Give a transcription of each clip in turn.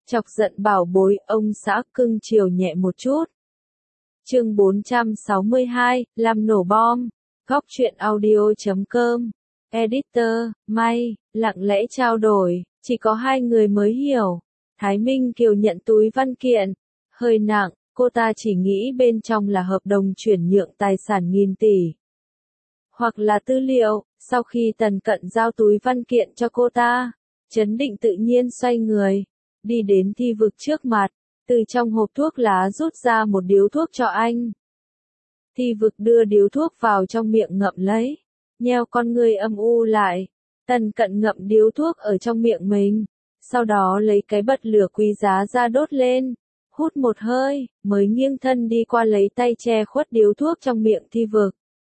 Chọc giận bảo bối, ông xã cưng chiều nhẹ một chút. Chương 462, làm nổ bom. Góc truyện audio.com. Editor, May, lặng lẽ trao đổi, chỉ có hai người mới hiểu. Thái Minh Kiều nhận túi văn kiện, hơi nặng, cô ta chỉ nghĩ bên trong là hợp đồng chuyển nhượng tài sản nghìn tỷ. Hoặc là tư liệu, sau khi Tần Cận giao túi văn kiện cho cô ta, Chấn Định tự nhiên xoay người, đi đến Thi Vực trước mặt, từ trong hộp thuốc lá rút ra một điếu thuốc cho anh. Thi Vực đưa điếu thuốc vào trong miệng ngậm lấy, nheo con ngươi âm u lại. Tần Cận ngậm điếu thuốc ở trong miệng mình, sau đó lấy cái bật lửa quý giá ra đốt lên, hút một hơi, mới nghiêng thân đi qua lấy tay che khuất điếu thuốc trong miệng Thi Vực.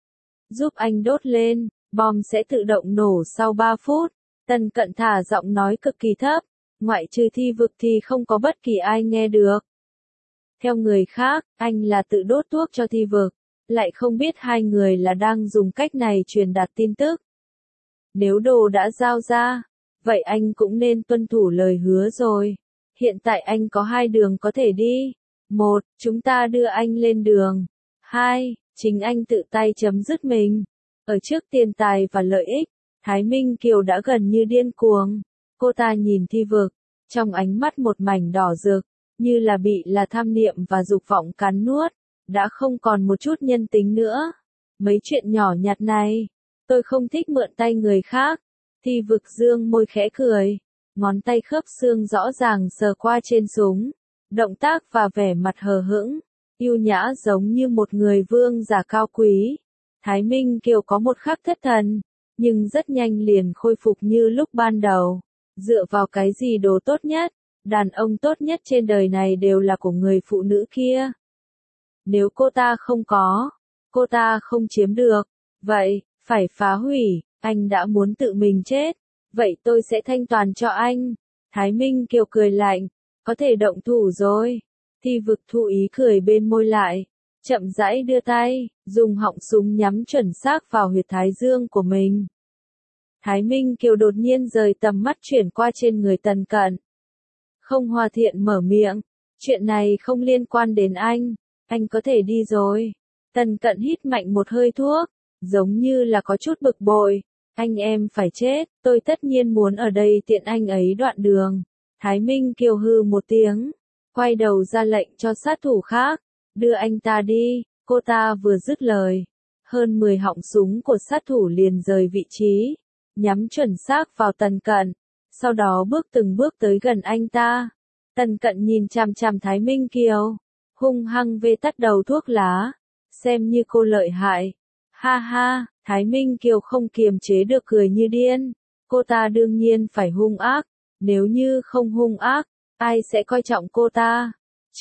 Giúp anh đốt lên, bom sẽ tự động nổ sau 3 phút. Tần Cận thả giọng nói cực kỳ thấp, ngoại trừ Thi Vực thì không có bất kỳ ai nghe được. Theo người khác, anh là tự đốt thuốc cho Thi Vực, lại không biết hai người là đang dùng cách này truyền đạt tin tức. Nếu đồ đã giao ra, vậy anh cũng nên tuân thủ lời hứa rồi. Hiện tại anh có hai đường có thể đi. 1. Chúng ta đưa anh lên đường. 2. Chính anh tự tay chấm dứt mình. Ở trước tiền tài và lợi ích, Thái Minh Kiều đã gần như điên cuồng. Cô ta nhìn Thi Vực, trong ánh mắt một mảnh đỏ rực, như là bị tham niệm và dục vọng cắn nuốt, đã không còn một chút nhân tính nữa. Mấy chuyện nhỏ nhặt này, tôi không thích mượn tay người khác. Thi Vực dương môi khẽ cười, ngón tay khớp xương rõ ràng sờ qua trên súng, động tác và vẻ mặt hờ hững, yêu nhã giống như một người vương giả cao quý. Thái Minh Kiều có một khắc thất thần, nhưng rất nhanh liền khôi phục như lúc ban đầu. Dựa vào cái gì đồ tốt nhất, đàn ông tốt nhất trên đời này đều là của người phụ nữ kia. Nếu cô ta không có, cô ta không chiếm được, vậy, phải phá hủy. Anh đã muốn tự mình chết, vậy tôi sẽ thanh toàn cho anh. Thái Minh Kiều cười lạnh, có thể động thủ rồi. Thi Vực thụ ý cười bên môi lại, chậm rãi đưa tay, dùng họng súng nhắm chuẩn xác vào huyệt thái dương của mình. Thái Minh Kiều đột nhiên rời tầm mắt chuyển qua trên người Tần Cận. Không hòa thiện mở miệng, chuyện này không liên quan đến anh có thể đi rồi. Tần Cận hít mạnh một hơi thuốc, giống như là có chút bực bội. Anh em phải chết, tôi tất nhiên muốn ở đây tiện anh ấy đoạn đường. Thái Minh Kiều hừ một tiếng, quay đầu ra lệnh cho sát thủ khác, đưa anh ta đi. Cô ta vừa dứt lời, hơn 10 họng súng của sát thủ liền rời vị trí, nhắm chuẩn xác vào Tần Cận, sau đó bước từng bước tới gần anh ta. Tần Cận nhìn chằm chằm Thái Minh Kiều, hung hăng vê tắt đầu thuốc lá, xem như cô lợi hại. Ha ha, Thái Minh Kiều không kiềm chế được cười như điên. Cô ta đương nhiên phải hung ác, nếu như không hung ác, ai sẽ coi trọng cô ta?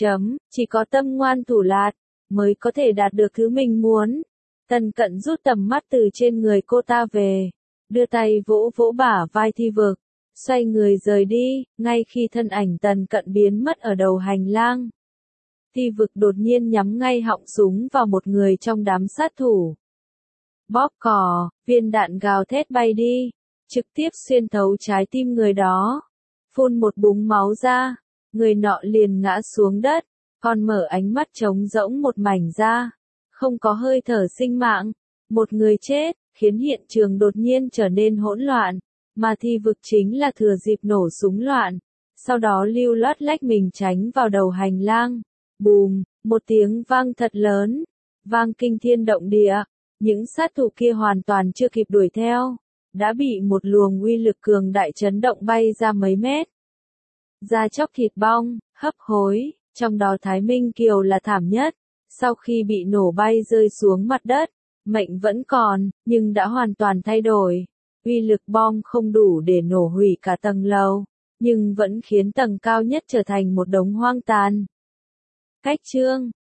Chỉ có tâm ngoan thủ lạt, mới có thể đạt được thứ mình muốn. Tần Cận rút tầm mắt từ trên người cô ta về, đưa tay vỗ vỗ bả vai Thi Vực, xoay người rời đi, ngay khi thân ảnh Tần Cận biến mất ở đầu hành lang. Thi Vực đột nhiên nhắm ngay họng súng vào một người trong đám sát thủ. Bóp cò, viên đạn gào thét bay đi, trực tiếp xuyên thấu trái tim người đó. Phun một búng máu ra, người nọ liền ngã xuống đất, còn mở ánh mắt trống rỗng một mảnh ra. Không có hơi thở sinh mạng, một người chết, khiến hiện trường đột nhiên trở nên hỗn loạn, mà Thi Vực chính là thừa dịp nổ súng loạn, sau đó lưu loát lách mình tránh vào đầu hành lang. Bùm, một tiếng vang thật lớn, vang kinh thiên động địa. Những sát thủ kia hoàn toàn chưa kịp đuổi theo, đã bị một luồng uy lực cường đại chấn động bay ra mấy mét. Da chóc thịt bong, hấp hối, trong đó Thái Minh Kiều là thảm nhất. Sau khi bị nổ bay rơi xuống mặt đất, mệnh vẫn còn, nhưng đã hoàn toàn thay đổi. Uy lực bom không đủ để nổ hủy cả tầng lầu, nhưng vẫn khiến tầng cao nhất trở thành một đống hoang tàn. Cách chương